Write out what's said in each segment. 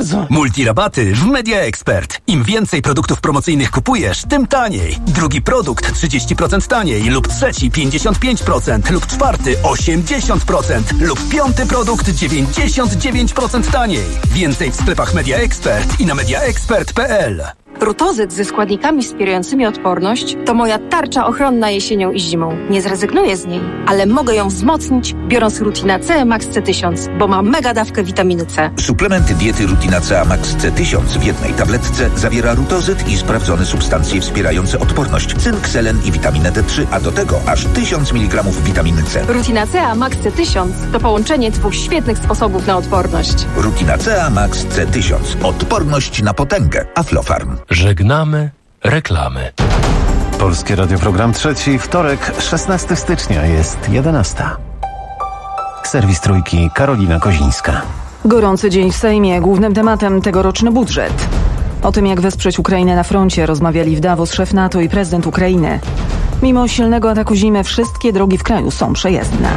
bardzo. Multirabaty w Media Expert. Im więcej produktów promocyjnych kupujesz, tym taniej. Drugi produkt 30% taniej lub trzeci 55% lub czwarty 80% lub piąty produkt 99% taniej. Więcej w sklepach Media Expert i na mediaexpert.pl. Rutozyt ze składnikami wspierającymi odporność to moja tarcza ochronna jesienią i zimą. Nie zrezygnuję z niej, ale mogę ją wzmocnić, biorąc Rutina C Max C1000, bo ma mega dawkę witaminy C. Suplement diety Rutina C Max C1000 w jednej tabletce zawiera rutozyt i sprawdzone substancje wspierające odporność, cynk, selen i witaminę D3, a do tego aż 1000 mg witaminy C. Rutina C Max C1000 to połączenie dwóch świetnych sposobów na odporność. Rutina C Max C1000. Odporność na potęgę. Aflofarm. Żegnamy reklamy. Polskie Radio Program Trzeci, wtorek, 16 stycznia, jest 11. Serwis Trójki, Karolina Kozińska. Gorący dzień w Sejmie. Głównym tematem tegoroczny budżet. O tym, jak wesprzeć Ukrainę na froncie, rozmawiali w Davos szef NATO i prezydent Ukrainy. Mimo silnego ataku zimy, wszystkie drogi w kraju są przejezdne.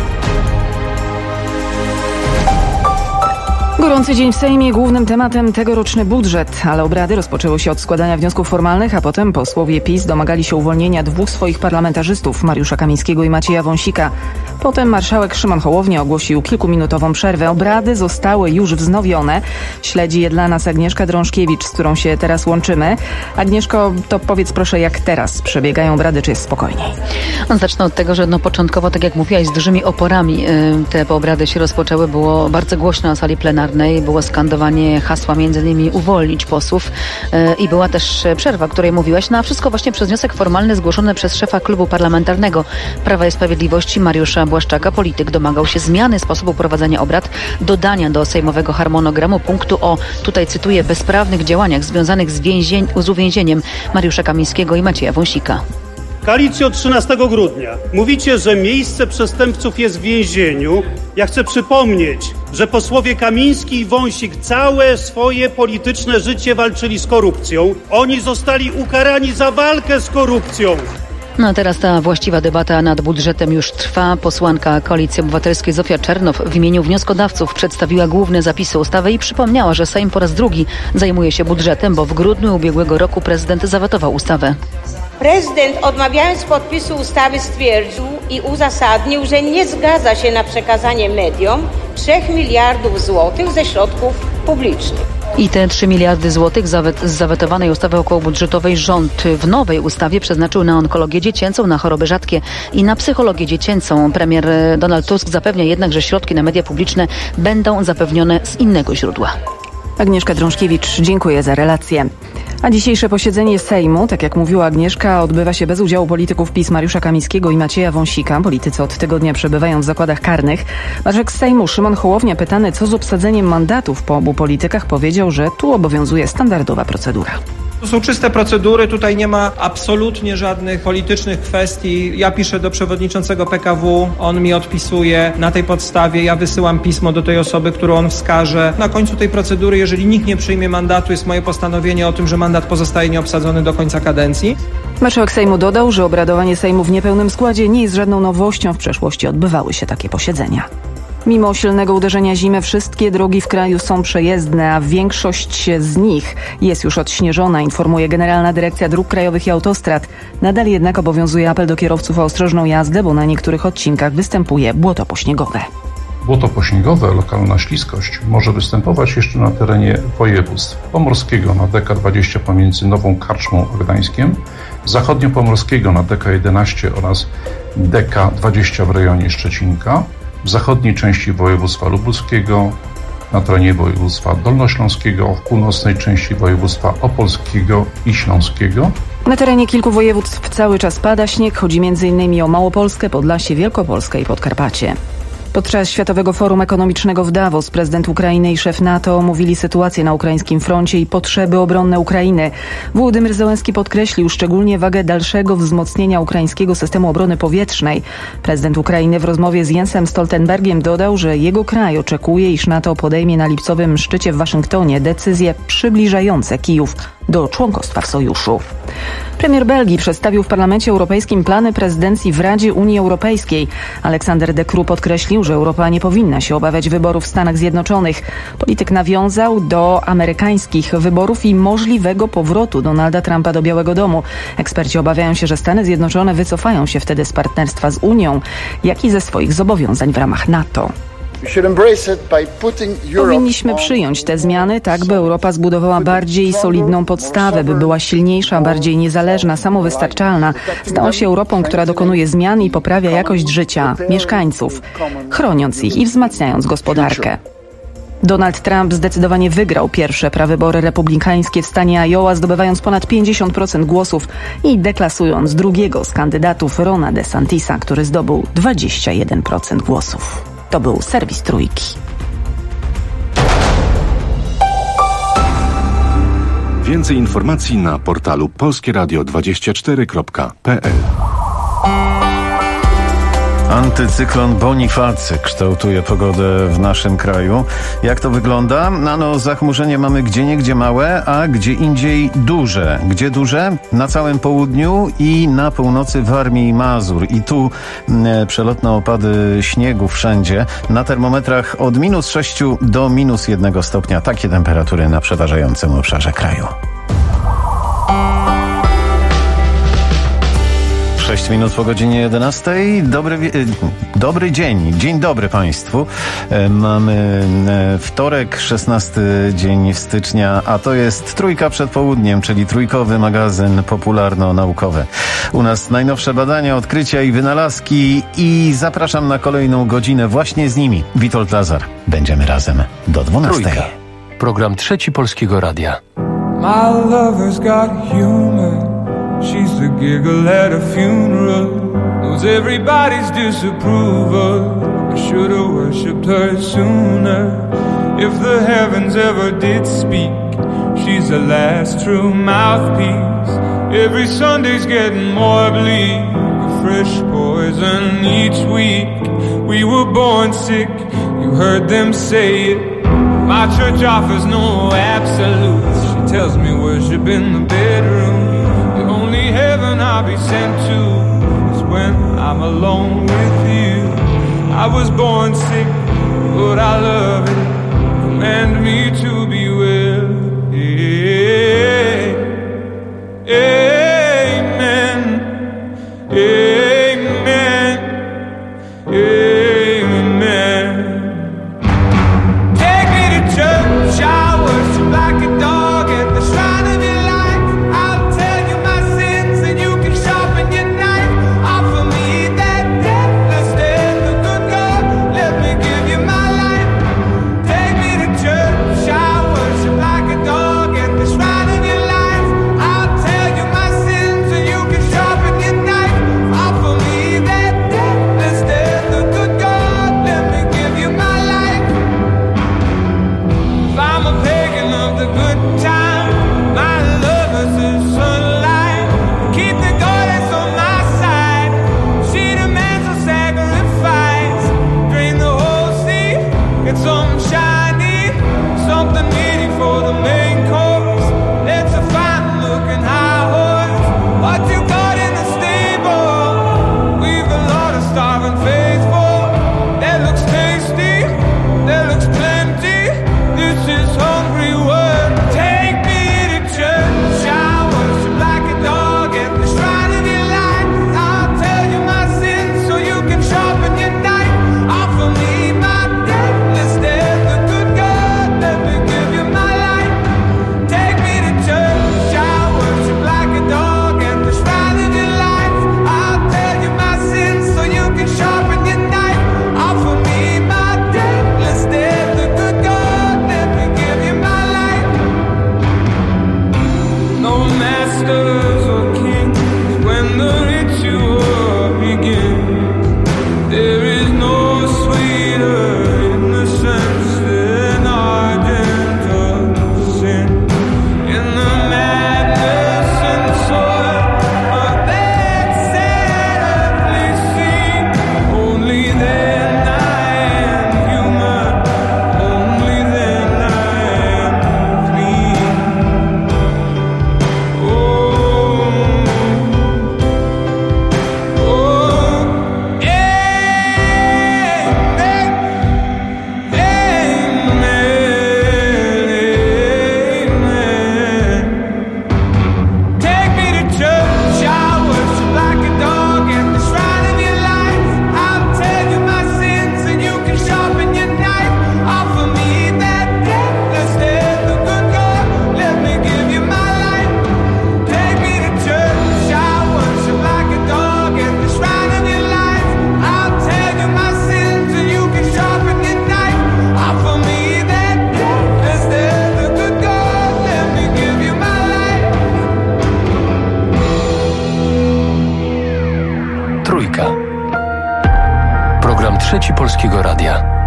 Gorący dzień w Sejmie, głównym tematem tegoroczny budżet, ale obrady rozpoczęły się od składania wniosków formalnych, a potem posłowie PiS domagali się uwolnienia dwóch swoich parlamentarzystów, Mariusza Kamińskiego i Macieja Wąsika. Potem marszałek Szymon Hołownia ogłosił kilkuminutową przerwę. Obrady zostały już wznowione. Śledzi je dla nas Agnieszka Drążkiewicz, z którą się teraz łączymy. Agnieszko, to powiedz proszę, jak teraz przebiegają obrady, czy jest spokojniej? Zacznę od tego, że początkowo, tak jak mówiłaś, z dużymi oporami te obrady się rozpoczęły. Było bardzo głośno na sali plenarnej. Było skandowanie hasła m.in. uwolnić posłów i była też przerwa, o której mówiłaś. No a wszystko właśnie przez wniosek formalny zgłoszony przez szefa klubu parlamentarnego Prawa i Sprawiedliwości Mariusza Błaszczaka. Polityk domagał się zmiany sposobu prowadzenia obrad, dodania do sejmowego harmonogramu punktu o, tutaj cytuję, bezprawnych działaniach związanych z uwięzieniem Mariusza Kamińskiego i Macieja Wąsika. Koalicjo, 13 grudnia mówicie, że miejsce przestępców jest w więzieniu. Ja chcę przypomnieć, że posłowie Kamiński i Wąsik całe swoje polityczne życie walczyli z korupcją. Oni zostali ukarani za walkę z korupcją. No a teraz ta właściwa debata nad budżetem już trwa. Posłanka Koalicji Obywatelskiej Zofia Czernow w imieniu wnioskodawców przedstawiła główne zapisy ustawy i przypomniała, że Sejm po raz drugi zajmuje się budżetem, bo w grudniu ubiegłego roku prezydent zawetował ustawę. Prezydent, odmawiając podpisu ustawy, stwierdził i uzasadnił, że nie zgadza się na przekazanie mediom 3 miliardów złotych ze środków publicznych. I te 3 miliardy złotych z zawetowanej ustawy okołobudżetowej rząd w nowej ustawie przeznaczył na onkologię dziecięcą, na choroby rzadkie i na psychologię dziecięcą. Premier Donald Tusk zapewnia jednak, że środki na media publiczne będą zapewnione z innego źródła. Agnieszka Drążkiewicz, dziękuję za relację. A dzisiejsze posiedzenie Sejmu, tak jak mówiła Agnieszka, odbywa się bez udziału polityków PiS Mariusza Kamińskiego i Macieja Wąsika. Politycy od tygodnia przebywają w zakładach karnych. Marszałek Sejmu Szymon Hołownia, pytany co z obsadzeniem mandatów po obu politykach, powiedział, że tu obowiązuje standardowa procedura. To są czyste procedury, tutaj nie ma absolutnie żadnych politycznych kwestii. Ja piszę do przewodniczącego PKW, on mi odpisuje. Na tej podstawie ja wysyłam pismo do tej osoby, którą on wskaże. Na końcu tej procedury, jeżeli nikt nie przyjmie mandatu, jest moje postanowienie o tym, że mandat pozostaje nieobsadzony do końca kadencji. Marszałek Sejmu dodał, że obradowanie Sejmu w niepełnym składzie nie jest żadną nowością. W przeszłości odbywały się takie posiedzenia. Mimo silnego uderzenia zimy wszystkie drogi w kraju są przejezdne, a większość z nich jest już odśnieżona, informuje Generalna Dyrekcja Dróg Krajowych i Autostrad. Nadal jednak obowiązuje apel do kierowców o ostrożną jazdę, bo na niektórych odcinkach występuje błoto pośniegowe. Błoto pośniegowe, lokalna śliskość, może występować jeszcze na terenie województw pomorskiego na DK20 pomiędzy Nową Karczmą a Gdańskiem, zachodniopomorskiego na DK11 oraz DK20 w rejonie Szczecinka, w zachodniej części województwa lubuskiego, na terenie województwa dolnośląskiego, w północnej części województwa opolskiego i śląskiego. Na terenie kilku województw cały czas pada śnieg. Chodzi m.in. o Małopolskę, Podlasie, Wielkopolskę i Podkarpacie. Podczas Światowego Forum Ekonomicznego w Davos prezydent Ukrainy i szef NATO omówili sytuację na ukraińskim froncie i potrzeby obronne Ukrainy. Wołodymyr Zełenski podkreślił szczególnie wagę dalszego wzmocnienia ukraińskiego systemu obrony powietrznej. Prezydent Ukrainy w rozmowie z Jensem Stoltenbergiem dodał, że jego kraj oczekuje, iż NATO podejmie na lipcowym szczycie w Waszyngtonie decyzje przybliżające Kijów do członkostwa w sojuszu. Premier Belgii przedstawił w Parlamencie Europejskim plany prezydencji w Radzie Unii Europejskiej. Aleksander De Croo podkreślił, że Europa nie powinna się obawiać wyborów w Stanach Zjednoczonych. Polityk nawiązał do amerykańskich wyborów i możliwego powrotu Donalda Trumpa do Białego Domu. Eksperci obawiają się, że Stany Zjednoczone wycofają się wtedy z partnerstwa z Unią, jak i ze swoich zobowiązań w ramach NATO. Powinniśmy przyjąć te zmiany tak, by Europa zbudowała bardziej solidną podstawę, by była silniejsza, bardziej niezależna, samowystarczalna. Stała się Europą, która dokonuje zmian i poprawia jakość życia mieszkańców, chroniąc ich i wzmacniając gospodarkę. Donald Trump zdecydowanie wygrał pierwsze prawybory republikańskie w stanie Iowa, zdobywając ponad 50% głosów i deklasując drugiego z kandydatów, Rona DeSantisa, który zdobył 21% głosów. To był serwis Trójki. Więcej informacji na portalu polskieradio24.pl. Antycyklon Bonifacy kształtuje pogodę w naszym kraju. Jak to wygląda? Zachmurzenie mamy gdzieniegdzie małe, a gdzie indziej duże. Gdzie duże? Na całym południu i na północy Warmii i Mazur. I tu przelotne opady śniegu wszędzie. Na termometrach od -6 do -1 stopnia. Takie temperatury na przeważającym obszarze kraju. 6 minut po godzinie 11. Dobry dzień. Dzień dobry Państwu. Mamy wtorek, 16 dzień stycznia, a to jest Trójka przed południem, czyli trójkowy magazyn popularno-naukowy. U nas najnowsze badania, odkrycia i wynalazki i zapraszam na kolejną godzinę właśnie z nimi. Witold Lazar. Będziemy razem do 12. Trójka. Program Trzeci Polskiego Radia. My lover's got humor. She's the giggle at a funeral. Knows everybody's disapproval. I should've worshipped her sooner. If the heavens ever did speak, she's the last true mouthpiece. Every Sunday's getting more bleak. A fresh poison each week. We were born sick, you heard them say it. My church offers no absolutes. She tells me worship in the bedroom. The only heaven I'll be sent to is when I'm alone with you. I was born sick, but I love it. Command me to be well. Amen. Amen. Amen. Take me to church, I worship like a dog at the shrine of your life. I'll tell you my sins and you can sharpen your knife. Offer me that deathless death, the good God, let me give you my life. Take me to church, I worship like a dog at the shrine of your life. I'll tell you my sins and you can sharpen your knife. Offer me that deathless death, the good God, let me give you my life. If I'm a pagan of the good time, my lover's the sunlight. Keep the goddess on my side. She demands a sacrifice. Drain the whole sea, get some shiny, something meaty for the main course. Let's a fine looking high horse. What you got in the stable? We've a lot of starving faithful. That looks tasty, that looks plenty. This is hungry work. Trzeci Polskiego Radia.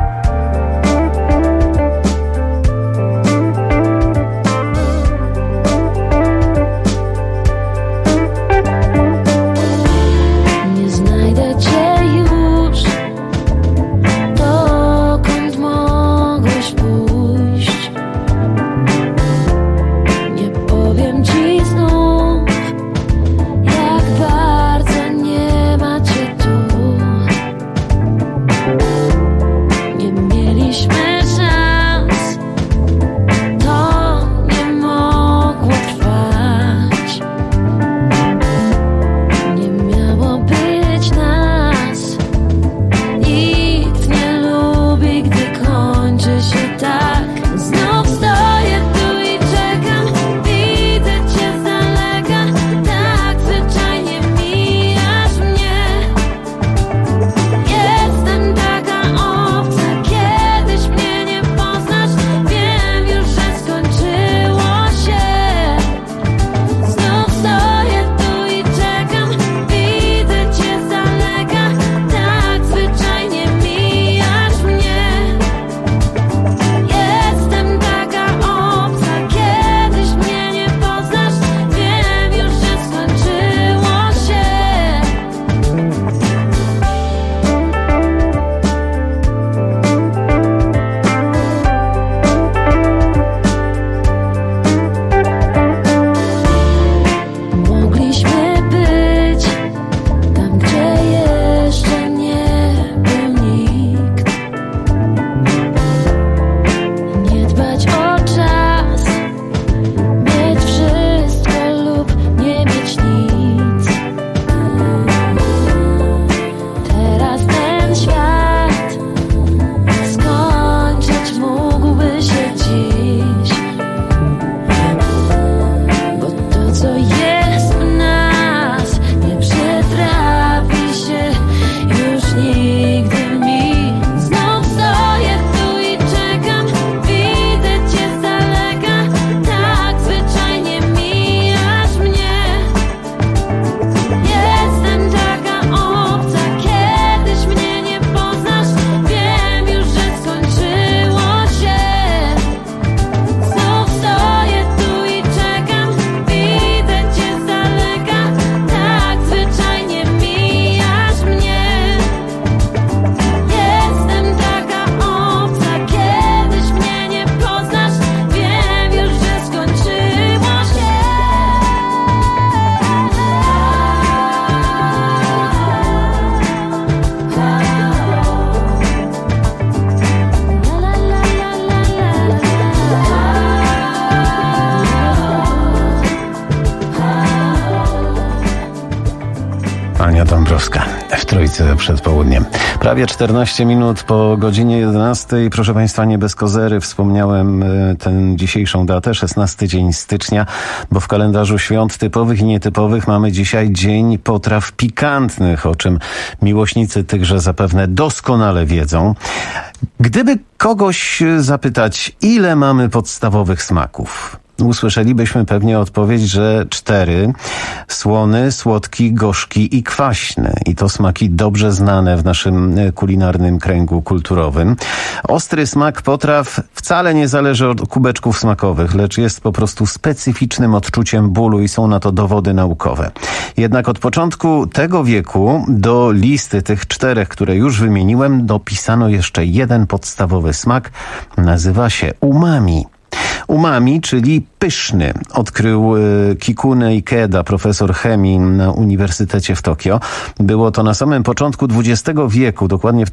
Ania Dąbrowska w Trójce przed południem. Prawie 14 minut po godzinie 11. Proszę Państwa, nie bez kozery wspomniałem tę dzisiejszą datę, 16 dzień stycznia, bo w kalendarzu świąt typowych i nietypowych mamy dzisiaj Dzień Potraw Pikantnych, o czym miłośnicy tychże zapewne doskonale wiedzą. Gdyby kogoś zapytać, ile mamy podstawowych smaków, usłyszelibyśmy pewnie odpowiedź, że 4. Słony, słodki, gorzki i kwaśny. I to smaki dobrze znane w naszym kulinarnym kręgu kulturowym. Ostry smak potraw wcale nie zależy od kubeczków smakowych, lecz jest po prostu specyficznym odczuciem bólu i są na to dowody naukowe. Jednak od początku tego wieku do listy tych 4, które już wymieniłem, dopisano jeszcze jeden podstawowy smak. Nazywa się umami. Umami, czyli pyszny, odkrył Kikune Ikeda, profesor chemii na Uniwersytecie w Tokio. Było to na samym początku XX wieku, dokładnie w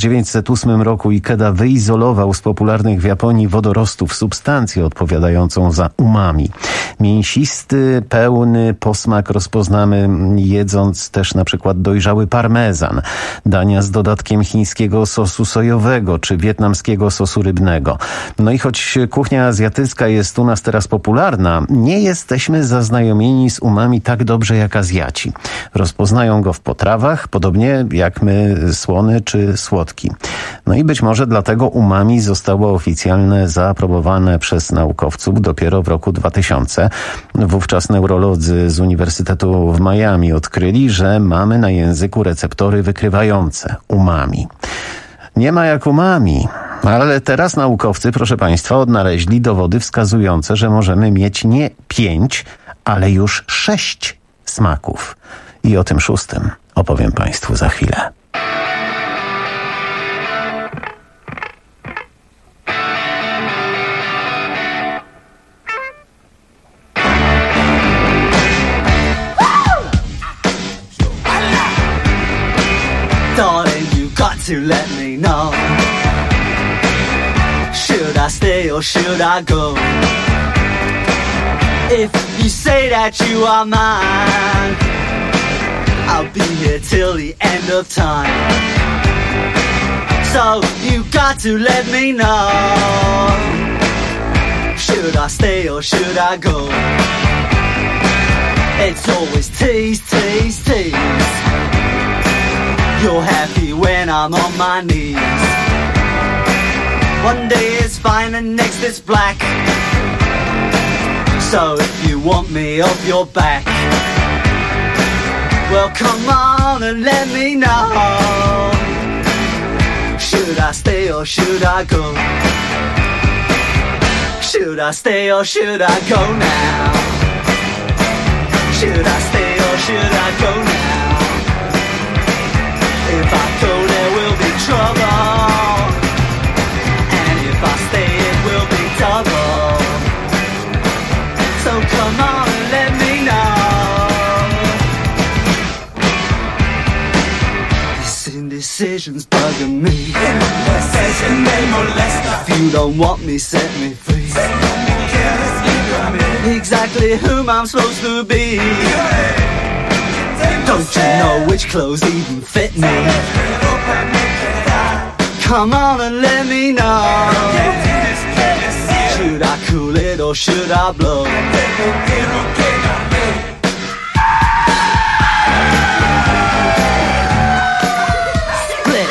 1908 roku Ikeda wyizolował z popularnych w Japonii wodorostów substancję odpowiadającą za umami. Mięsisty, pełny posmak rozpoznamy jedząc też na przykład dojrzały parmezan, dania z dodatkiem chińskiego sosu sojowego czy wietnamskiego sosu rybnego. No i choć kuchnia azjatycka jest u nas teraz popularna, nie jesteśmy zaznajomieni z umami tak dobrze jak Azjaci. Rozpoznają go w potrawach, podobnie jak my słony czy słodki. No i być może dlatego umami zostało oficjalnie zaaprobowane przez naukowców dopiero w roku 2000. Wówczas neurolodzy z Uniwersytetu w Miami odkryli, że mamy na języku receptory wykrywające umami. Nie ma jak umami. Ale teraz naukowcy, proszę Państwa, odnaleźli dowody wskazujące, że możemy mieć nie 5, ale już 6 smaków. I o tym 6 opowiem Państwu za chwilę. Darling, you got to let me know. Should I stay or should I go? If you say that you are mine, I'll be here till the end of time. So you got to let me know. Should I stay or should I go? It's always tease, tease, tease. You're happy when I'm on my knees. One day it's fine and next it's black. So if you want me off your back, well come on and let me know. Should I stay or should I go? Should I stay or should I go now? Should I stay or should I go now? If I go there will be trouble, and if I stay it will be double. So come on and let me know. This indecision's bugging me. Indecision may molest us. If you don't want me, set me free. Exactly whom I'm supposed to be. Don't you know which clothes even fit me? Come on and let me know. Should I cool it or should I blow? Split.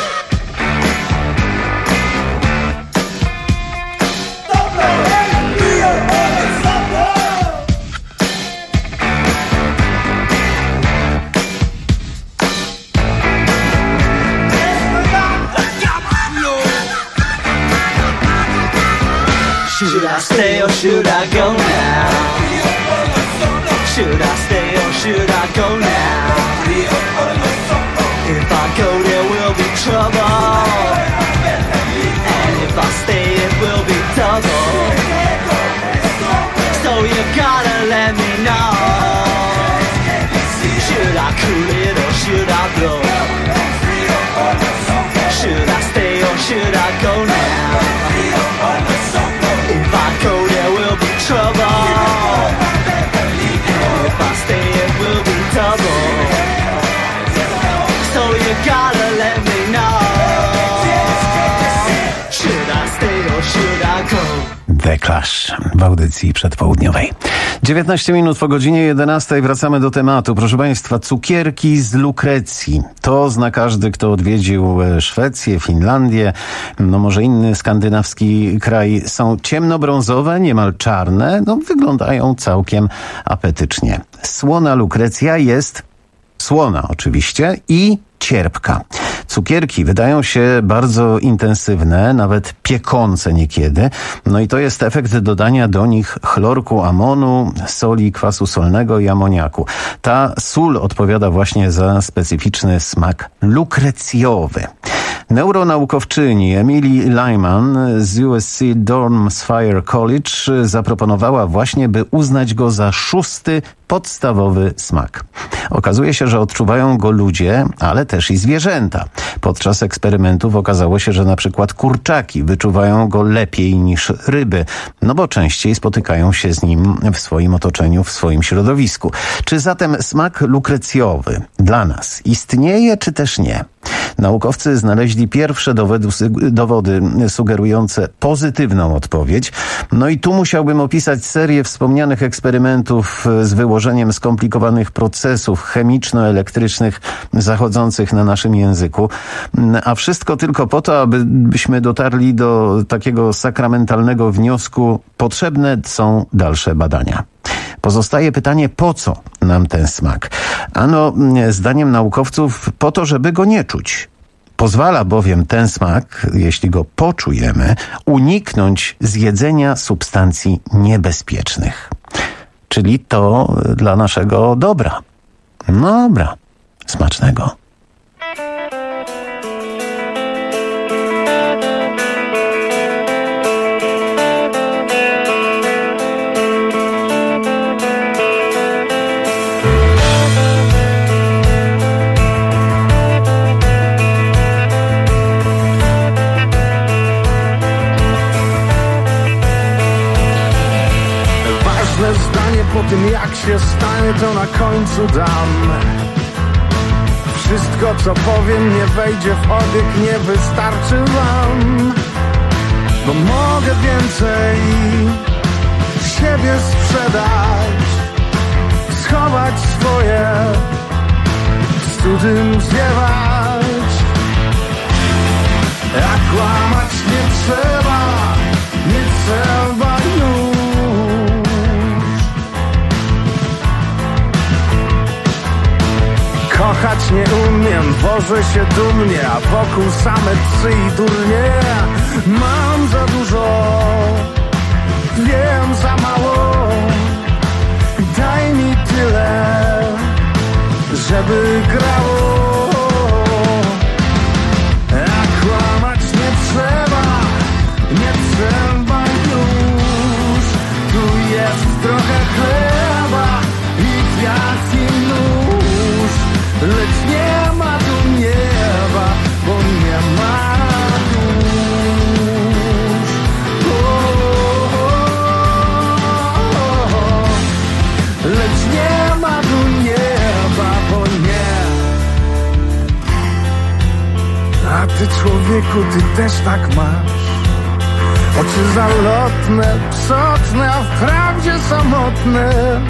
Should I stay or should I go now? Should I stay or should I go now? If I go there will be trouble, and if I stay it will be double. So you gotta let me know. Should I cool it or should I blow? Should I stay or should I go now? If I go there will be trouble, and if I stay it will be double. So you gotta let me know. Should I stay or should I go? The Clash w audycji przedpołudniowej. 19 minut po godzinie 11 wracamy do tematu. Proszę Państwa, cukierki z lukrecji. To zna każdy, kto odwiedził Szwecję, Finlandię, no może inny skandynawski kraj. Są ciemnobrązowe, niemal czarne, no wyglądają całkiem apetycznie. Słona lukrecja jest słona oczywiście i cierpka. Cukierki wydają się bardzo intensywne, nawet piekące niekiedy. No i to jest efekt dodania do nich chlorku amonu, soli, kwasu solnego i amoniaku. Ta sól odpowiada właśnie za specyficzny smak lukrecjowy. Neuronaukowczyni Emily Lyman z USC Dormshire College zaproponowała właśnie, by uznać go za 6. podstawowy smak. Okazuje się, że odczuwają go ludzie, ale też i zwierzęta. Podczas eksperymentów okazało się, że na przykład kurczaki wyczuwają go lepiej niż ryby, no bo częściej spotykają się z nim w swoim otoczeniu, w swoim środowisku. Czy zatem smak lukrecjowy dla nas istnieje, czy też nie? Naukowcy znaleźli pierwsze dowody sugerujące pozytywną odpowiedź. No i tu musiałbym opisać serię wspomnianych eksperymentów z wyłożeniem skomplikowanych procesów chemiczno-elektrycznych zachodzących na naszym języku. A wszystko tylko po to, abyśmy dotarli do takiego sakramentalnego wniosku: potrzebne są dalsze badania. Pozostaje pytanie, po co nam ten smak? Ano, zdaniem naukowców, po to, żeby go nie czuć. Pozwala bowiem ten smak, jeśli go poczujemy, uniknąć zjedzenia substancji niebezpiecznych. Czyli to dla naszego dobra. Dobra, smacznego. Po tym jak się stanie, to na końcu dam. Wszystko co powiem nie wejdzie w obieg, nie wystarczy wam. Bo mogę więcej siebie sprzedać, schować swoje, z cudzym ziewać. A kłamać nie trzeba, nie trzeba już. Kochać nie umiem, wożę się dumnie, a wokół same psy i durnie. Mam za dużo, wiem za mało. Daj mi tyle, żeby grało. A kłamać nie trzeba, nie trzeba już. Tu jest trochę chleba i kwiat i nóż. Lecz nie ma tu nieba, bo nie ma dusz. Lecz nie ma tu nieba, bo nie. A ty człowieku, ty też tak masz. Oczy zalotne, psotne, a wprawdzie samotne.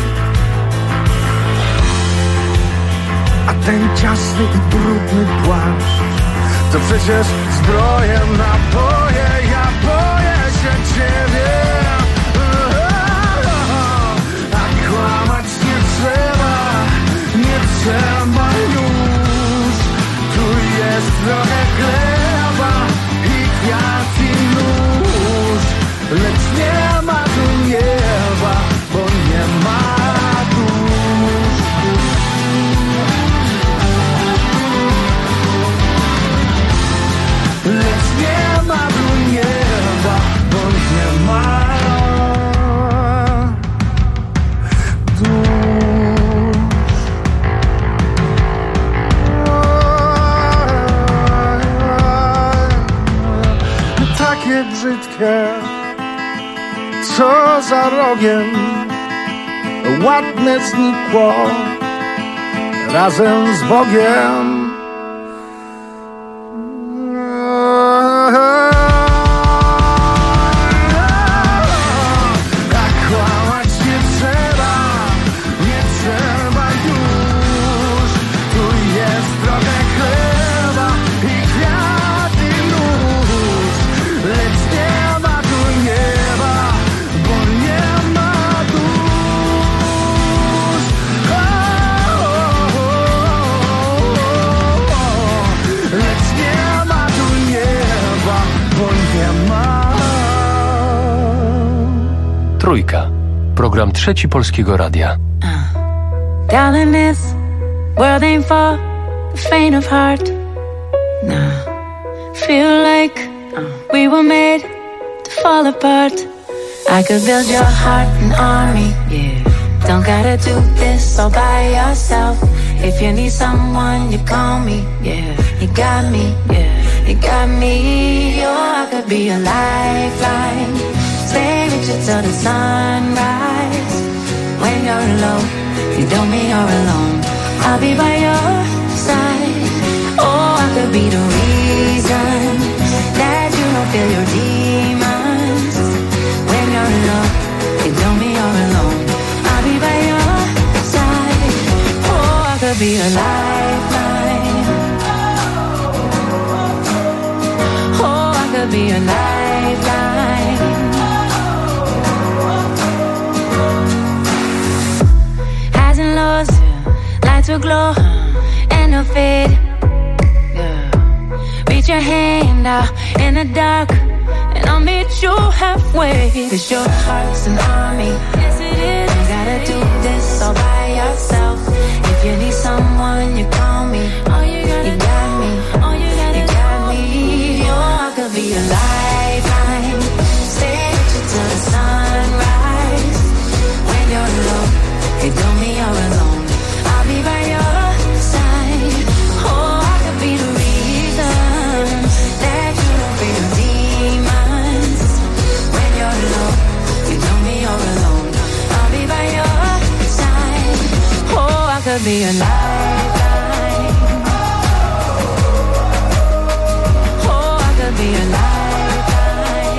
A ten ciasny i brudny płaszcz to przecież zbrojem naboje. Ja boję się ciebie. A kłamać nie trzeba, nie trzeba już. Tu jest trochę chleba i kwiat i nóż. Lecz nie ma tu nieba, bo nie ma. Lecz nie ma tu nieba, bo nie ma dusz. Takie brzydkie, co za rogiem ładne znikło razem z Bogiem. Trójka. Program Trzeci Polskiego Radia. Darling, this world ain't for the faint of heart. Nah, feel like we were made to fall apart. I could build your heart an army, yeah. Don't gotta do this all by yourself. If you need someone, you call me, yeah. You got me, yeah. You got me, I could be a lifeline. Stay with you till the sunrise. When you're alone, you don't mean you're alone. I'll be by your side. Oh, I could be the reason that you don't feel your demons. When you're alone, you don't mean you're alone. I'll be by your side. Oh, I could be a lifeline. Oh, I could be a lifeline. Highs and lows, lights will glow and they'll fade. your hand out in the dark, and I'll meet you halfway. 'Cause your heart's an army. Yes, it is. You gotta do this all by yourself. If you need someone, you call me. Oh, you got me. Oh, you got me. Oh, I could be a lifeline. Stay with you till the sunrise. When you're alone, hey, don't be all alone. I'll be by your side. Oh, I could be the reason that you don't fear demons. When you're alone, hey, don't be all alone. I'll be by your side. Oh, I could be a lifeline. Oh, I could be a lifeline.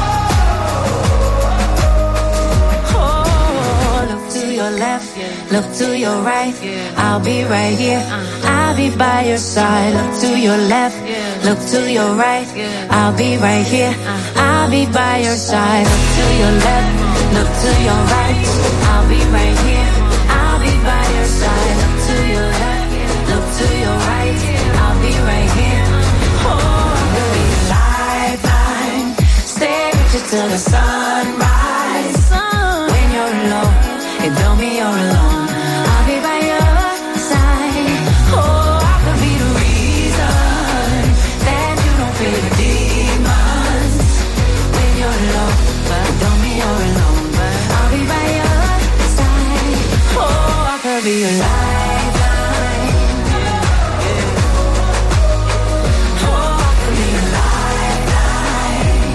Oh, look to your left, look to your right. I'll be right here. I'll be by your side. Look to your left, look to your right. I'll be right here. I'll be by your side. Look to your left, look to your right. I'll be right here. I'll be by your side. Look to your left, look to your right. I'll be right here. Oh, I could be a lifeline. Stay with you till the sunrise. When you're alone, it don't be all alone. I'll be by your side. Oh, I could be the reason that you don't fear the demons. When you're alone, but don't be all alone. I'll be by your side. Oh, I could be a lifeline. Oh, I could be a lifeline.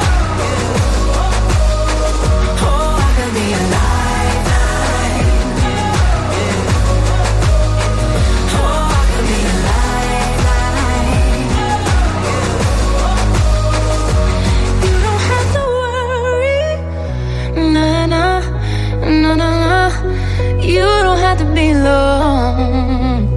Oh, I could be a lifeline. Oh, I could be a lifeline. You don't have to worry. Nah, nah, nah, nah, nah. You don't have to be alone.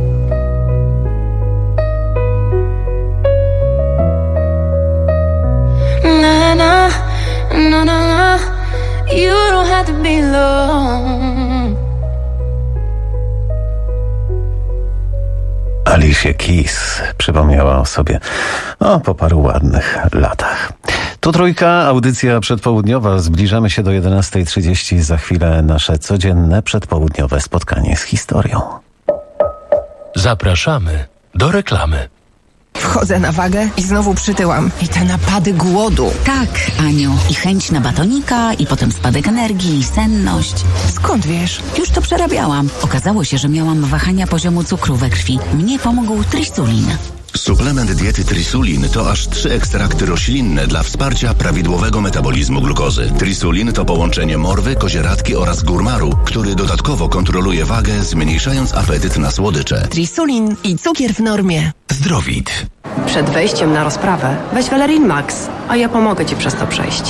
Nah, nah, nah, nah, nah. You don't have to be alone. Alicia Keys przypomniała o sobie po paru ładnych latach. Tu Trójka, audycja przedpołudniowa. Zbliżamy się do 11:30. Za chwilę nasze codzienne przedpołudniowe spotkanie z historią. Zapraszamy do reklamy. Wchodzę na wagę i znowu przytyłam. I te napady głodu. Tak, Aniu. I chęć na batonika, i potem spadek energii, i senność. Skąd wiesz? Już to przerabiałam. Okazało się, że miałam wahania poziomu cukru we krwi. Mnie pomógł Trisulin. Suplement diety Trisulin to aż 3 ekstrakty roślinne dla wsparcia prawidłowego metabolizmu glukozy. Trisulin to połączenie morwy, kozieradki oraz górmaru, który dodatkowo kontroluje wagę, zmniejszając apetyt na słodycze. Trisulin i cukier w normie. Zdrowit. Przed wejściem na rozprawę weź Valerin Max, a ja pomogę Ci przez to przejść.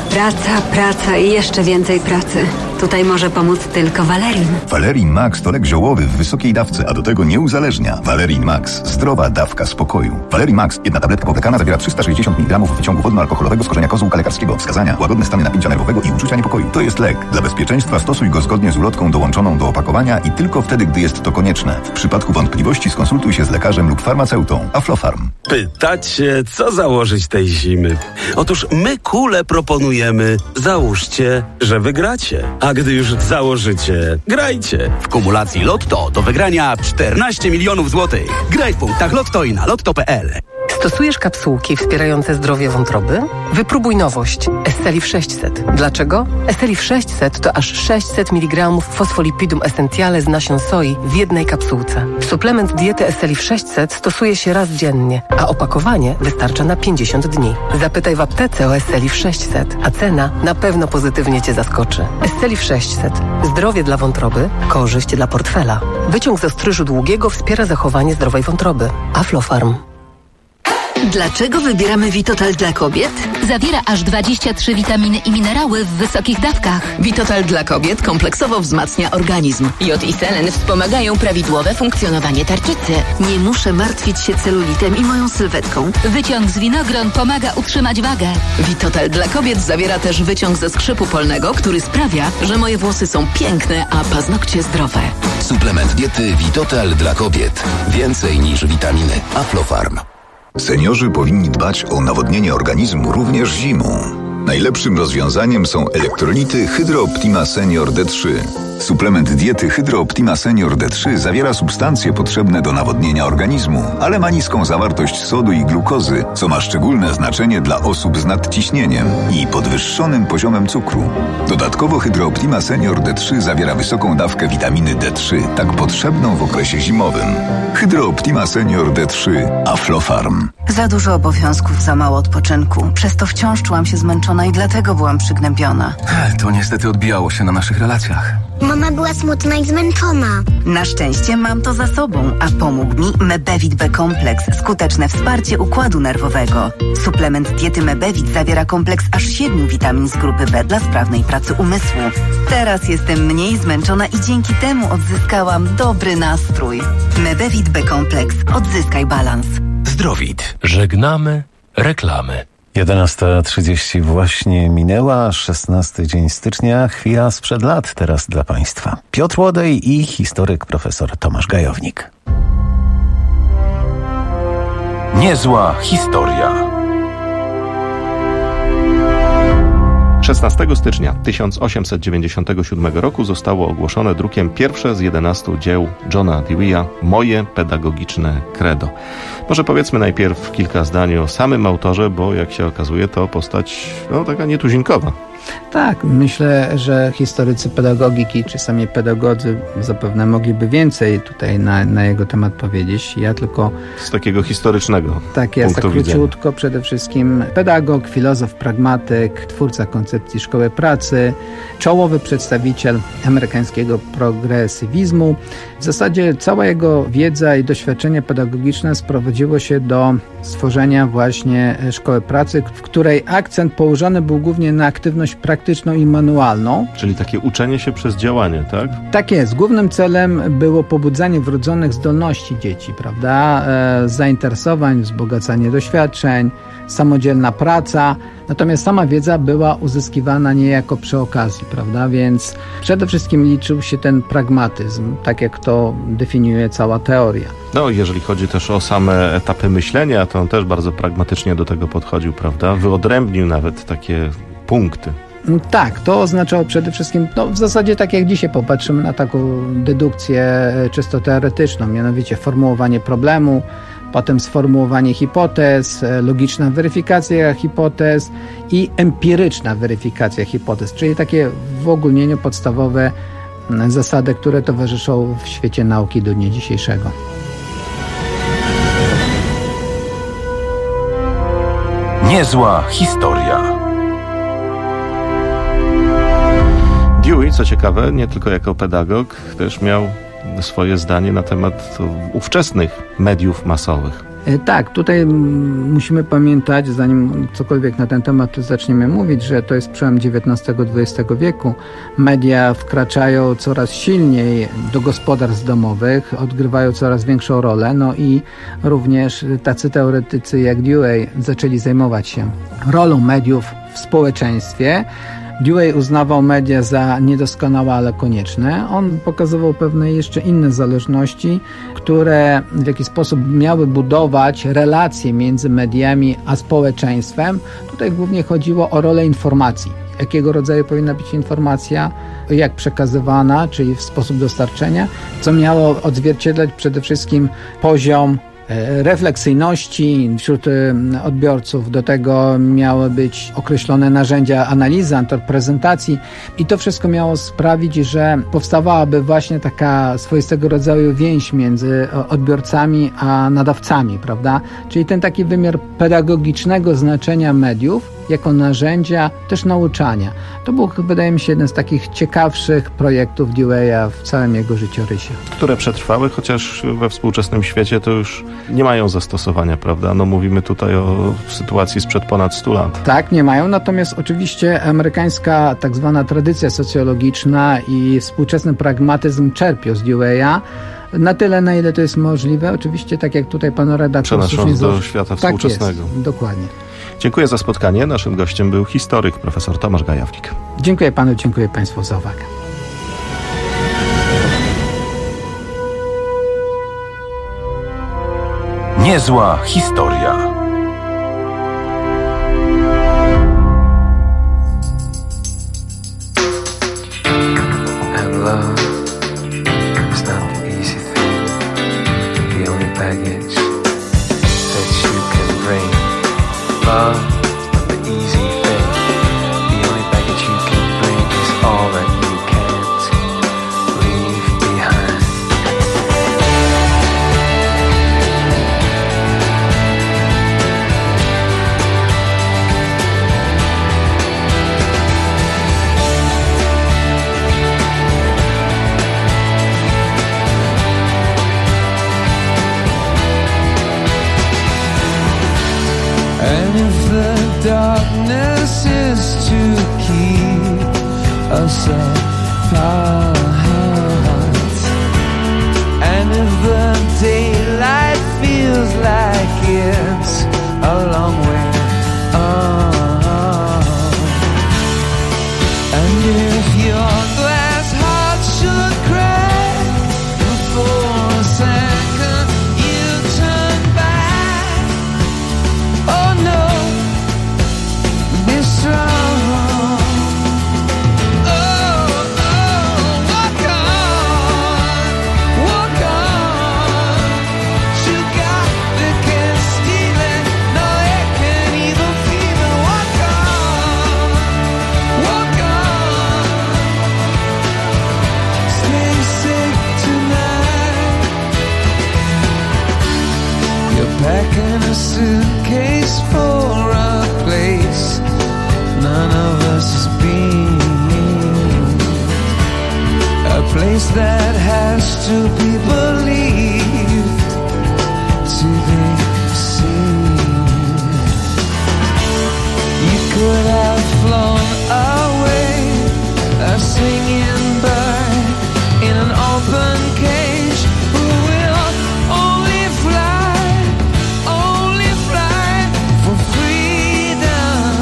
Praca i jeszcze więcej pracy. Tutaj może pomóc tylko Valerin. Valerin Max to lek ziołowy w wysokiej dawce, a do tego nie uzależnia. Valerin Max. Zdrowa dawka spokoju. Valerin Max. Jedna tabletka powlekana zawiera 360 mg wyciągu wodno-alkoholowego z korzenia kozłka lekarskiego. Wskazania: łagodne stany napięcia nerwowego i uczucia niepokoju. To jest lek. Dla bezpieczeństwa stosuj go zgodnie z ulotką dołączoną do opakowania i tylko wtedy, gdy jest to konieczne. W przypadku wątpliwości skonsultuj się z lekarzem lub farmaceutą. Aflofarm. Pytacie, co założyć tej zimy? Otóż my kule proponujemy. Załóżcie, że wygracie. A gdy już założycie, grajcie. W kumulacji Lotto do wygrania 14 milionów złotych. Graj w punktach Lotto i na lotto.pl. Stosujesz kapsułki wspierające zdrowie wątroby? Wypróbuj nowość. Estelif 600. Dlaczego? Estelif 600 to aż 600 mg fosfolipidum essentiale z nasion soi w jednej kapsułce. Suplement diety Estelif 600 stosuje się raz dziennie, a opakowanie wystarcza na 50 dni. Zapytaj w aptece o Estelif 600, a cena na pewno pozytywnie Cię zaskoczy. Estelif 600. Zdrowie dla wątroby, korzyść dla portfela. Wyciąg z ostryżu długiego wspiera zachowanie zdrowej wątroby. Aflofarm. Dlaczego wybieramy Vitotal dla kobiet? Zawiera aż 23 witaminy i minerały w wysokich dawkach. Vitotal dla kobiet kompleksowo wzmacnia organizm. Jod i selen wspomagają prawidłowe funkcjonowanie tarczycy. Nie muszę martwić się celulitem i moją sylwetką. Wyciąg z winogron pomaga utrzymać wagę. Vitotal dla kobiet zawiera też wyciąg ze skrzypu polnego, który sprawia, że moje włosy są piękne, a paznokcie zdrowe. Suplement diety Vitotal dla kobiet. Więcej niż witaminy. Aflofarm. Seniorzy powinni dbać o nawodnienie organizmu również zimą. Najlepszym rozwiązaniem są elektrolity Hydro Optima Senior D3. Suplement diety Hydro Optima Senior D3 zawiera substancje potrzebne do nawodnienia organizmu, ale ma niską zawartość sodu i glukozy, co ma szczególne znaczenie dla osób z nadciśnieniem i podwyższonym poziomem cukru. Dodatkowo Hydro Optima Senior D3 zawiera wysoką dawkę witaminy D3, tak potrzebną w okresie zimowym. Hydro Optima Senior D3 Aflofarm. Za dużo obowiązków, za mało odpoczynku. Przez to wciąż czułam się zmęczona i dlatego byłam przygnębiona. To niestety odbijało się na naszych relacjach. Mama była smutna i zmęczona. Na szczęście mam to za sobą, a pomógł mi Mebevit B-kompleks, skuteczne wsparcie układu nerwowego. Suplement diety Mebevit zawiera kompleks aż 7 witamin z grupy B dla sprawnej pracy umysłu. Teraz jestem mniej zmęczona i dzięki temu odzyskałam dobry nastrój. Mebevit B-kompleks. Odzyskaj balans. Zdrowit. Żegnamy reklamy. 11:30 właśnie minęła, 16 dzień stycznia, chwila sprzed lat teraz dla Państwa. Piotr Łodej i historyk profesor Tomasz Gajownik. Niezła historia. 16 stycznia 1897 roku zostało ogłoszone drukiem pierwsze z 11 dzieł Johna Deweya Moje pedagogiczne credo. Może powiedzmy najpierw kilka zdań o samym autorze, bo jak się okazuje to postać taka nietuzinkowa. Tak, myślę, że historycy pedagogiki, czy sami pedagodzy zapewne mogliby więcej tutaj na jego temat powiedzieć. Ja tylko... Z takiego historycznego tak jest, punktu tak króciutko widzenia. Przede wszystkim pedagog, filozof, pragmatyk, twórca koncepcji szkoły pracy, czołowy przedstawiciel amerykańskiego progresywizmu. W zasadzie cała jego wiedza i doświadczenie pedagogiczne sprowadziło się do stworzenia właśnie szkoły pracy, w której akcent położony był głównie na aktywność praktyczną i manualną. Czyli takie uczenie się przez działanie, tak? Tak jest. Głównym celem było pobudzanie wrodzonych zdolności dzieci, prawda? Zainteresowań, wzbogacanie doświadczeń, samodzielna praca. Natomiast sama wiedza była uzyskiwana niejako przy okazji, prawda? Więc przede wszystkim liczył się ten pragmatyzm, tak jak to definiuje cała teoria. No, jeżeli chodzi też o same etapy myślenia, to on też bardzo pragmatycznie do tego podchodził, prawda? Wyodrębnił nawet takie punkty. Tak, to oznaczało przede wszystkim, w zasadzie tak jak dzisiaj popatrzymy na taką dedukcję czysto teoretyczną, mianowicie formułowanie problemu, potem sformułowanie hipotez, logiczna weryfikacja hipotez i empiryczna weryfikacja hipotez, czyli takie w uogólnieniu podstawowe zasady, które towarzyszą w świecie nauki do dnia dzisiejszego. Niezła historia. Dewey, co ciekawe, nie tylko jako pedagog, też miał swoje zdanie na temat ówczesnych mediów masowych. Tak, tutaj musimy pamiętać, zanim cokolwiek na ten temat zaczniemy mówić, że to jest przełom XIX-XX wieku. Media wkraczają coraz silniej do gospodarstw domowych, odgrywają coraz większą rolę, i również tacy teoretycy jak Dewey zaczęli zajmować się rolą mediów w społeczeństwie. Dewey uznawał media za niedoskonałe, ale konieczne. On pokazywał pewne jeszcze inne zależności, które w jakiś sposób miały budować relacje między mediami a społeczeństwem. Tutaj głównie chodziło o rolę informacji. Jakiego rodzaju powinna być informacja, jak przekazywana, czyli w sposób dostarczenia, co miało odzwierciedlać przede wszystkim poziom refleksyjności wśród odbiorców. Do tego miały być określone narzędzia analizy, prezentacji i to wszystko miało sprawić, że powstawałaby właśnie taka swoistego rodzaju więź między odbiorcami a nadawcami, prawda? Czyli ten taki wymiar pedagogicznego znaczenia mediów jako narzędzia też nauczania. To był, wydaje mi się, jeden z takich ciekawszych projektów Deweya w całym jego życiorysie. Które przetrwały, chociaż we współczesnym świecie to już nie mają zastosowania, prawda? Mówimy tutaj o sytuacji sprzed ponad 100 lat. Tak, nie mają, natomiast oczywiście amerykańska tak zwana tradycja socjologiczna i współczesny pragmatyzm czerpią z Deweya. Na tyle, na ile to jest możliwe. Oczywiście, tak jak tutaj pan redaktor... Przenosząc do świata współczesnego. Tak jest, dokładnie. Dziękuję za spotkanie. Naszym gościem był historyk profesor Tomasz Gajownik. Dziękuję panu, dziękuję państwu za uwagę. Niezła historia. Darkness is to keep us apart, and if the daylight feels like it's a long way on, and if your glass heart should crack for a second, you turn back. Oh no, strong. Oh, walk on. You got the can steal it, no it can even feel it. Walk on. Stay safe tonight. You're packing a suitcase for a place none of us has been, a place that has to be believed to be seen. You could have flown away, a singing bird in an open cage, who will only fly for freedom.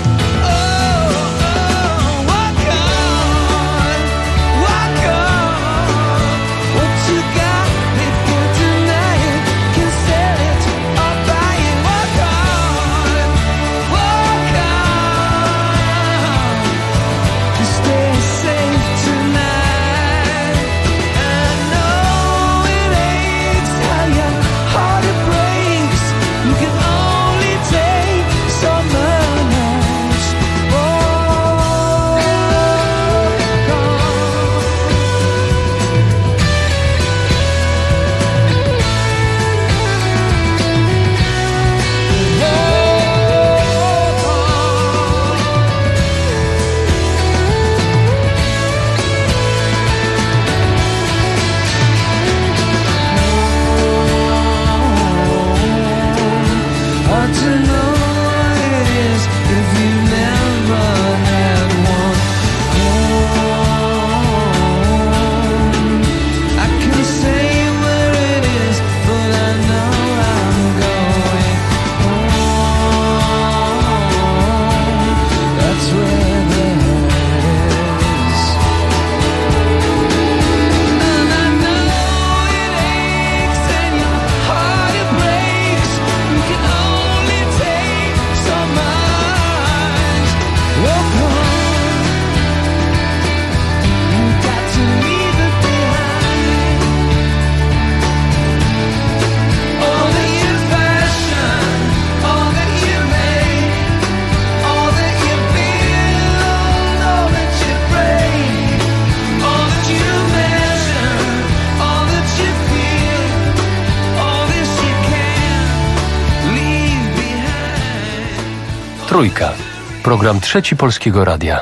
Trójka. Program Trzeci Polskiego Radia.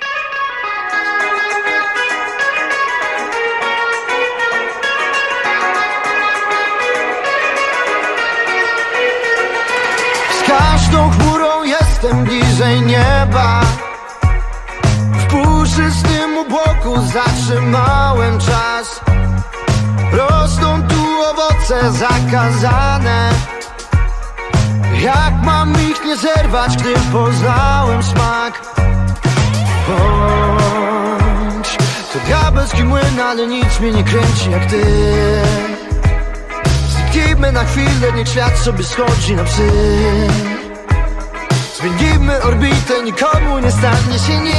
Z każdą chmurą jestem bliżej nieba. W puszystym obłoku zatrzymałem czas. Rosną tu owoce zakazane. Jak mam ich nie zerwać, gdy poznałem smak? Bądź to diabelski młyn, ale nic mnie nie kręci jak ty. Zypki Wyjdźmy na chwilę, niech świat sobie schodzi na psy. Zmienimy orbitę, nikomu nie stanie się nic.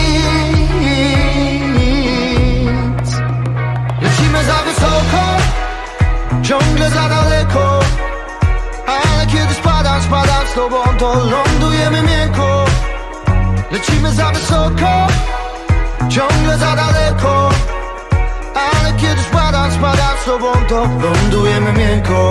Lecimy za wysoko, ciągle za daleko. Ale kiedy spadam z tobą, to lądujemy miękko. Lecimy za wysoko, ciągle za daleko. Ale kiedy spadam z tobą, to lądujemy miękko.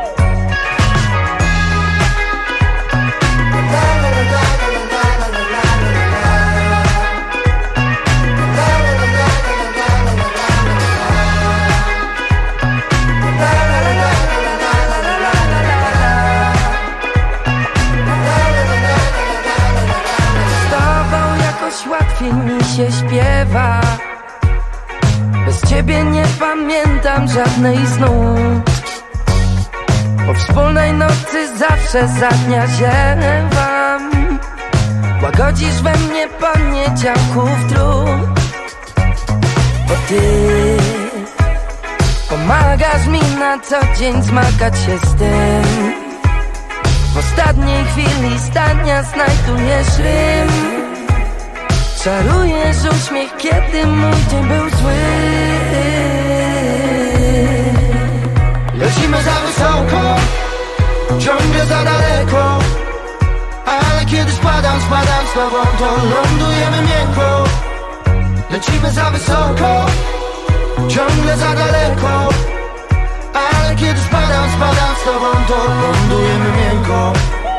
Łatwiej mi się śpiewa. Bez ciebie nie pamiętam żadnej snu. Po wspólnej nocy zawsze za dnia ziewam. Łagodzisz we mnie poniedziałków trud. Bo ty pomagasz mi na co dzień zmagać się z tym. W ostatniej chwili zdania znajdujesz rym. Czarujesz uśmiech, kiedy mój dzień był zły. Lecimy za wysoko, ciągle za daleko. Ale kiedy spadam z tobą, to lądujemy miękko. Lecimy za wysoko, ciągle za daleko. Ale kiedy spadam z tobą, to lądujemy miękko.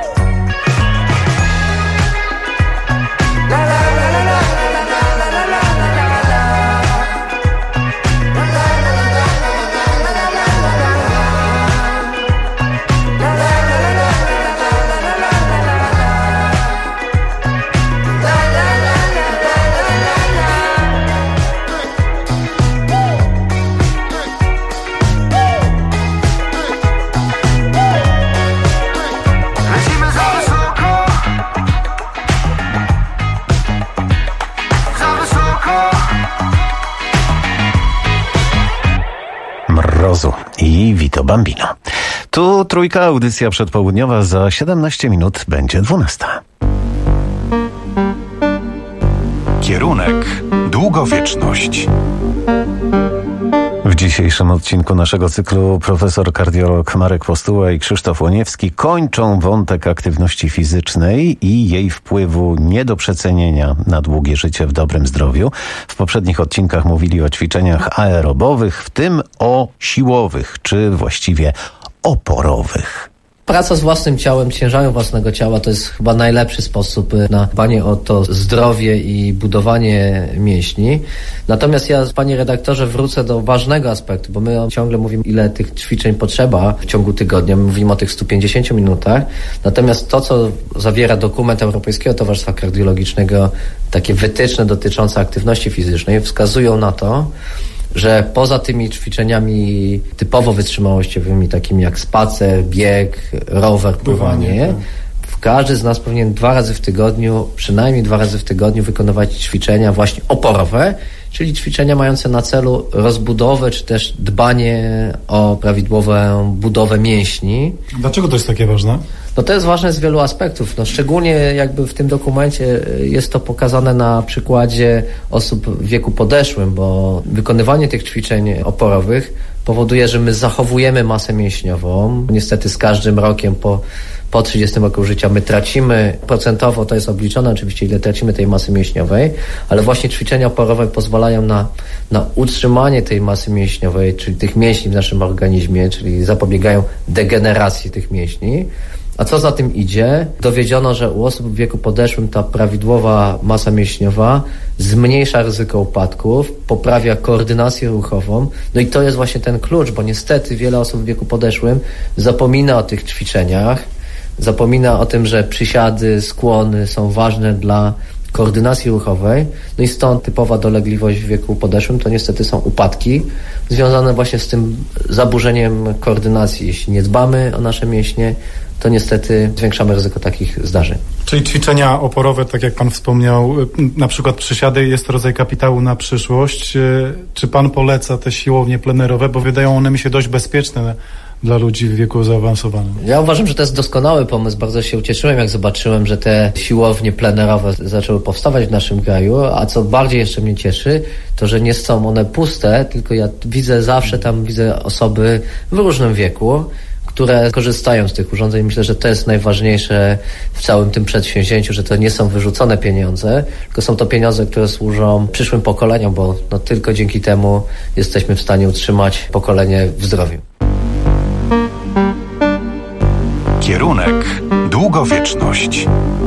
Mrozu i Vito Bambino. Tu Trójka, audycja przedpołudniowa, za 17 minut będzie 12. Kierunek długowieczność. W dzisiejszym odcinku naszego cyklu profesor kardiolog Marek Postuła i Krzysztof Łoniewski kończą wątek aktywności fizycznej i jej wpływu nie do przecenienia na długie życie w dobrym zdrowiu. W poprzednich odcinkach mówili o ćwiczeniach aerobowych, w tym o siłowych, czy właściwie oporowych. Praca z własnym ciałem, ciężarem własnego ciała to jest chyba najlepszy sposób na dbanie o to zdrowie i budowanie mięśni. Natomiast ja, panie redaktorze, wrócę do ważnego aspektu, bo my ciągle mówimy, ile tych ćwiczeń potrzeba w ciągu tygodnia. My mówimy o tych 150 minutach. Natomiast to, co zawiera dokument Europejskiego Towarzystwa Kardiologicznego, takie wytyczne dotyczące aktywności fizycznej, wskazują na to, że poza tymi ćwiczeniami typowo wytrzymałościowymi, takimi jak spacer, bieg, rower, pływanie, każdy z nas powinien 2 razy w tygodniu, przynajmniej 2 razy w tygodniu wykonywać ćwiczenia właśnie oporowe, czyli ćwiczenia mające na celu rozbudowę, czy też dbanie o prawidłową budowę mięśni. Dlaczego to jest takie ważne? No to jest ważne z wielu aspektów. No szczególnie jakby w tym dokumencie jest to pokazane na przykładzie osób w wieku podeszłym, bo wykonywanie tych ćwiczeń oporowych powoduje, że my zachowujemy masę mięśniową. Niestety z każdym rokiem po 30 roku życia my tracimy, procentowo to jest obliczone oczywiście, ile tracimy tej masy mięśniowej, ale właśnie ćwiczenia oporowe pozwalają na utrzymanie tej masy mięśniowej, czyli tych mięśni w naszym organizmie, czyli zapobiegają degeneracji tych mięśni. A co za tym idzie? Dowiedziono, że u osób w wieku podeszłym ta prawidłowa masa mięśniowa zmniejsza ryzyko upadków, poprawia koordynację ruchową. No i to jest właśnie ten klucz, bo niestety wiele osób w wieku podeszłym zapomina o tych ćwiczeniach, zapomina o tym, że przysiady, skłony są ważne dla koordynacji ruchowej. No i stąd typowa dolegliwość w wieku podeszłym to niestety są upadki związane właśnie z tym zaburzeniem koordynacji. Jeśli nie dbamy o nasze mięśnie, to niestety zwiększamy ryzyko takich zdarzeń. Czyli ćwiczenia oporowe, tak jak pan wspomniał, na przykład przysiady, jest to rodzaj kapitału na przyszłość. Czy pan poleca te siłownie plenerowe, bo wydają one mi się dość bezpieczne dla ludzi w wieku zaawansowanym. Ja uważam, że to jest doskonały pomysł. Bardzo się ucieszyłem, jak zobaczyłem, że te siłownie plenerowe zaczęły powstawać w naszym kraju, a co bardziej jeszcze mnie cieszy, to, że nie są one puste, tylko ja widzę osoby w różnym wieku, które korzystają z tych urządzeń. Myślę, że to jest najważniejsze w całym tym przedsięwzięciu, że to nie są wyrzucone pieniądze, tylko są to pieniądze, które służą przyszłym pokoleniom, bo tylko dzięki temu jesteśmy w stanie utrzymać pokolenie w zdrowiu. Kierunek długowieczność.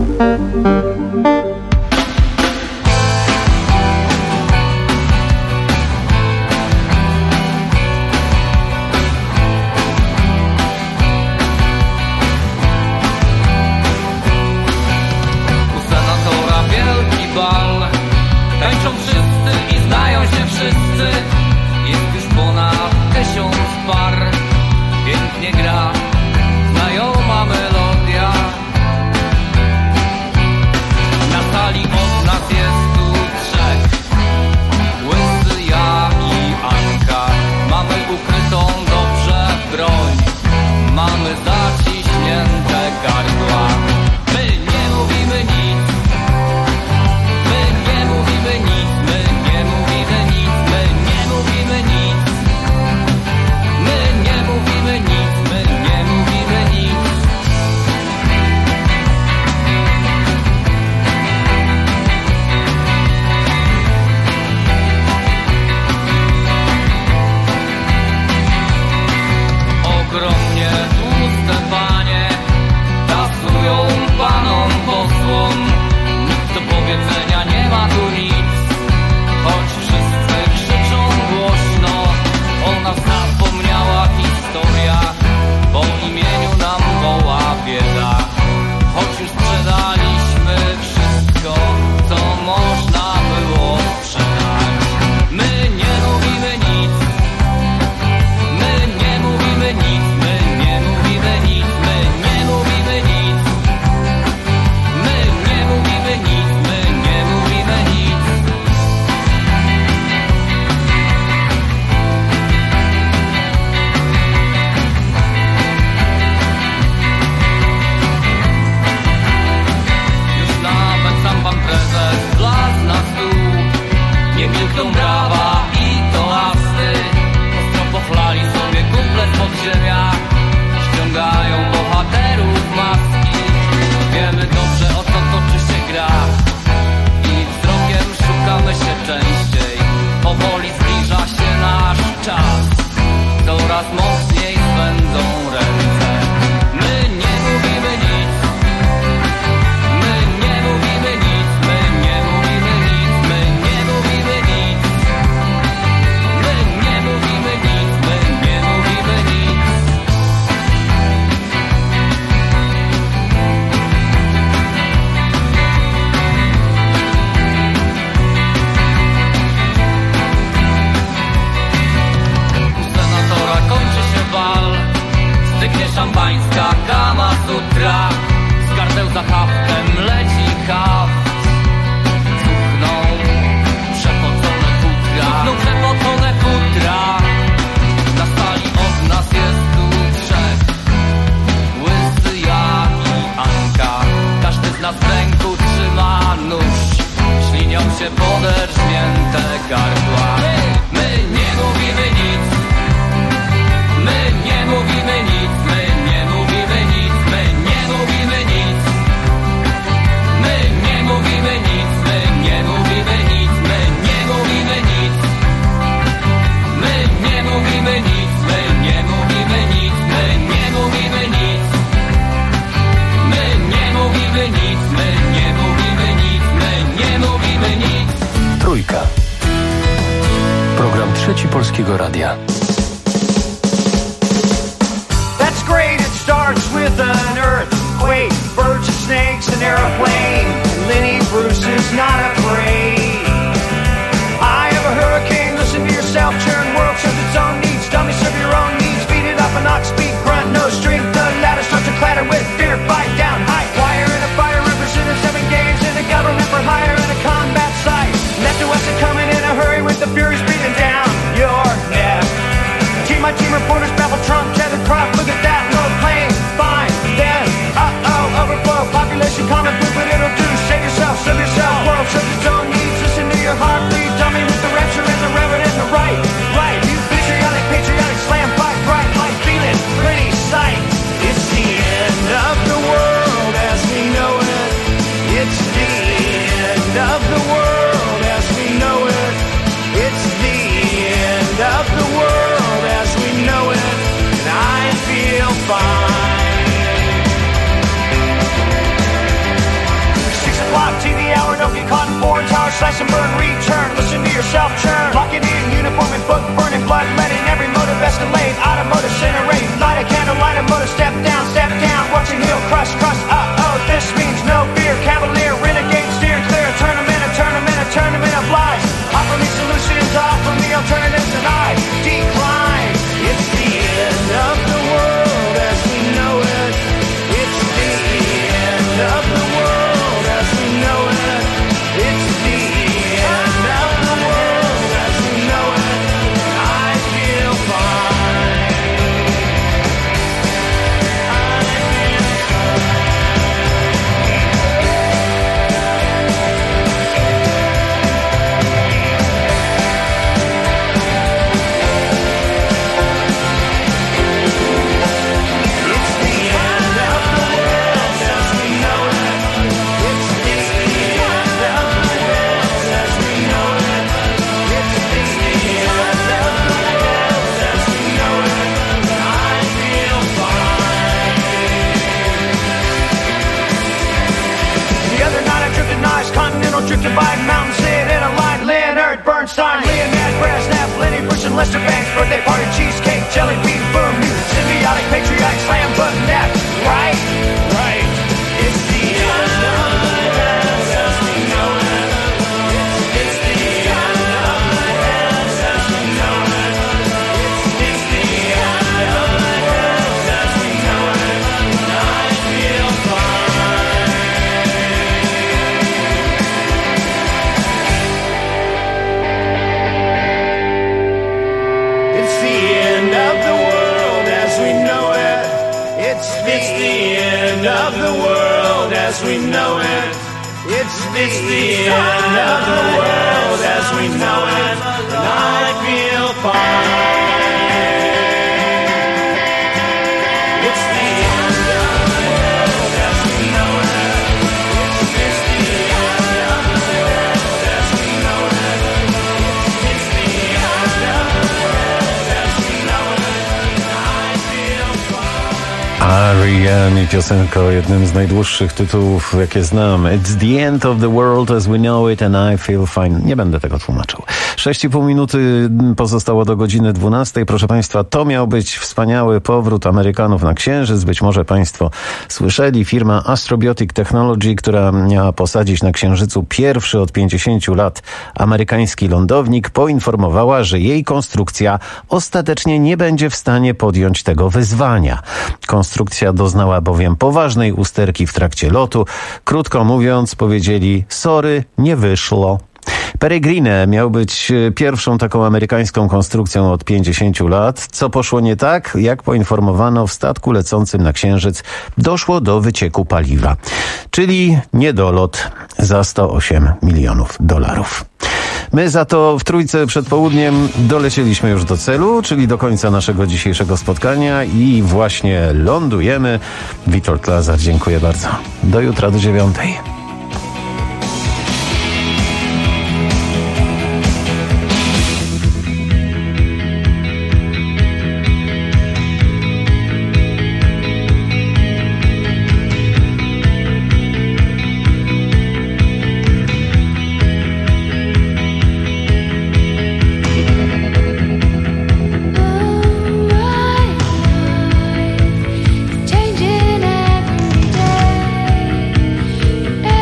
Program Trzeci Polskiego Radia. That's great, it starts with an earthquake, birds and snakes, an airplane. Lenny Bruce is not afraid. I have a hurricane, listen to yourself, churn world serves its own needs, dummy serve your own needs, beat it up an ox, speak, grunt, no strength, the ladder starts to clatter with fear, fight down, high wire in a fire, represented 7 games in a government for hire in a combat site. Left to us are coming in a hurry with the furies breathing down your neck. Team by team reporters babble Trump, tether crop, slash and burn, return. Listen to yourself churn. Locking in, uniform and book burning, blood letting every motive escalate. Automotive incinerate. Light a candle, light a motor, step down, watching heel crush, crush. This means no fear. Cavalier, renegade, steer clear. A tournament of lies. Offer me solutions, offer me alternatives, and I decline. It's the end of the world as we know it. It's the end of the world as we know it. It's the end of the world as we know it. I feel fine. Drifted by mountains, sit in a line. Leonard Bernstein, Leonard Brasnap, Lenny Bruce and Lester Banks, birthday party, cheesecake, jelly bean, boom, symbiotic, patriotic, slam button, nap. Right, right. It's the end of the world as we know it. It's the end of the world as we know it. It's the end of the world as we know it. I feel fine. It's the end of the world as we know it. It's the end of the world as we know it. It's the end of the world as we know it. And I feel fine. It's the end of the world as we know it. It's the end of the world as we know it. It's the end of the world as we know it. I feel fine. R.E.M. i piosenka o jednym z najdłuższych tytułów, jakie znam. It's the end of the world as we know it and I feel fine. Nie będę tego tłumaczył. 6,5 minuty pozostało do godziny 12. Proszę Państwa, to miał być wspaniały powrót Amerykanów na Księżyc. Być może Państwo słyszeli, firma Astrobotic Technology, która miała posadzić na Księżycu pierwszy od 50 lat amerykański lądownik, poinformowała, że jej konstrukcja ostatecznie nie będzie w stanie podjąć tego wyzwania. Konstrukcja doznała bowiem poważnej usterki w trakcie lotu. Krótko mówiąc, powiedzieli: sorry, nie wyszło. Peregrine miał być pierwszą taką amerykańską konstrukcją od 50 lat. Co poszło nie tak? Jak poinformowano, w statku lecącym na Księżyc doszło do wycieku paliwa, czyli niedolot za $108 milionów. My za to w Trójce przed południem dolecieliśmy już do celu, czyli do końca naszego dzisiejszego spotkania i właśnie lądujemy. Witold Lazar, dziękuję bardzo. Do jutra, do 9:00. Changing every day.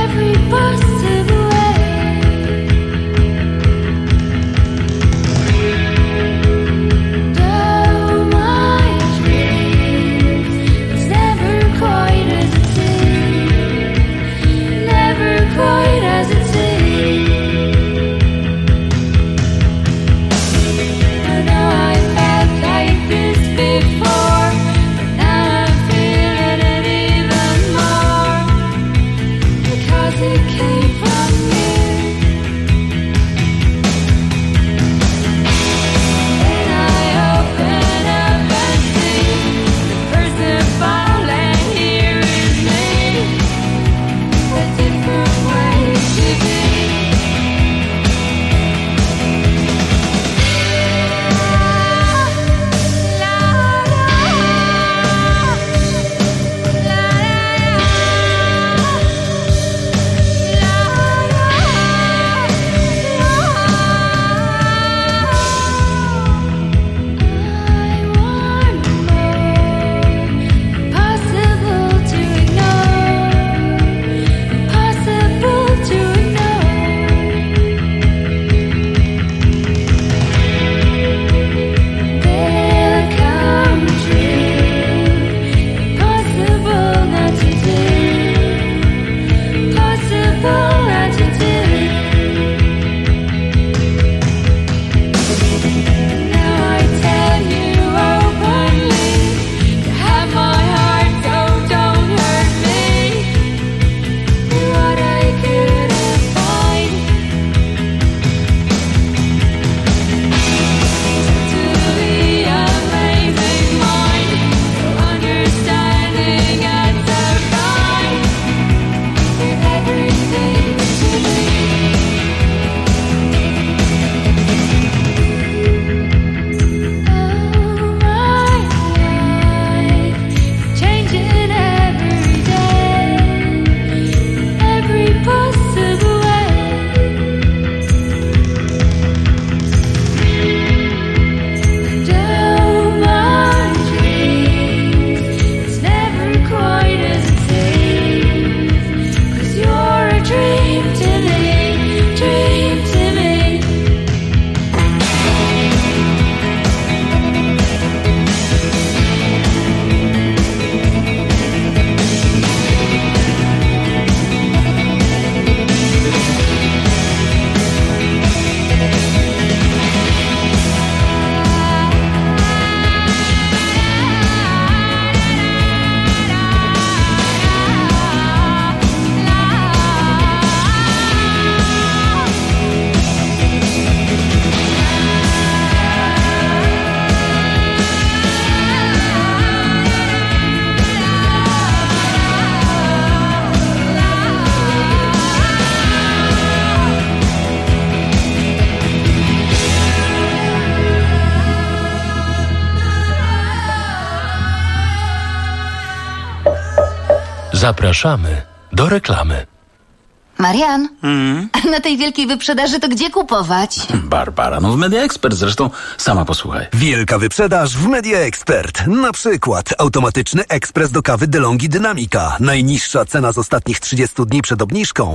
Zapraszamy do reklamy. Marian, a na tej wielkiej wyprzedaży to gdzie kupować? Barbara, no w Media Expert, zresztą sama posłuchaj. Wielka wyprzedaż w Media Expert. Na przykład automatyczny ekspres do kawy DeLonghi Dynamica. Najniższa cena z ostatnich 30 dni przed obniżką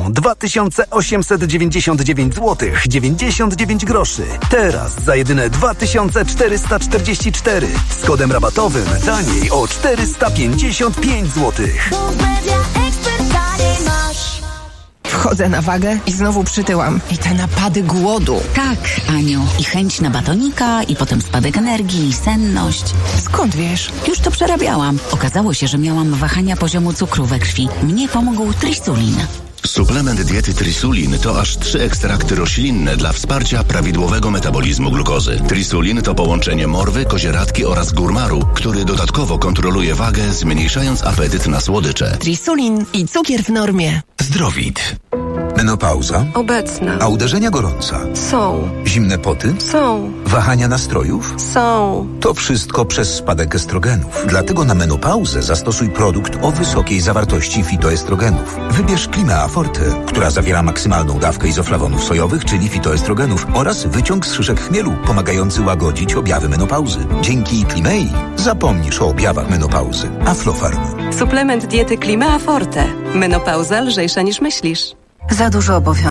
2899 zł 99 groszy. Teraz za jedyne 2444. Z kodem rabatowym taniej o 455 zł. Wchodzę na wagę i znowu przytyłam. I te napady głodu. Tak, Aniu. I chęć na batonika, i potem spadek energii, i senność. Skąd wiesz? Już to przerabiałam. Okazało się, że miałam wahania poziomu cukru we krwi. Mnie pomógł Trisulin. Suplement diety Trisulin to aż 3 ekstrakty roślinne dla wsparcia prawidłowego metabolizmu glukozy. Trisulin to połączenie morwy, kozieradki oraz górmaru, który dodatkowo kontroluje wagę, zmniejszając apetyt na słodycze. Trisulin i cukier w normie. Zdrowit. Menopauza? Obecna. A uderzenia gorąca? Są. Zimne poty? Są. Wahania nastrojów? Są. To wszystko przez spadek estrogenów. Dlatego na menopauzę zastosuj produkt o wysokiej zawartości fitoestrogenów. Wybierz Climea Forte, która zawiera maksymalną dawkę izoflawonów sojowych, czyli fitoestrogenów, oraz wyciąg z szyszek chmielu, pomagający łagodzić objawy menopauzy. Dzięki Climei zapomnisz o objawach menopauzy. Aflofarm. Suplement diety Climea Forte. Menopauza lżejsza niż myślisz. Za dużo obowiązków.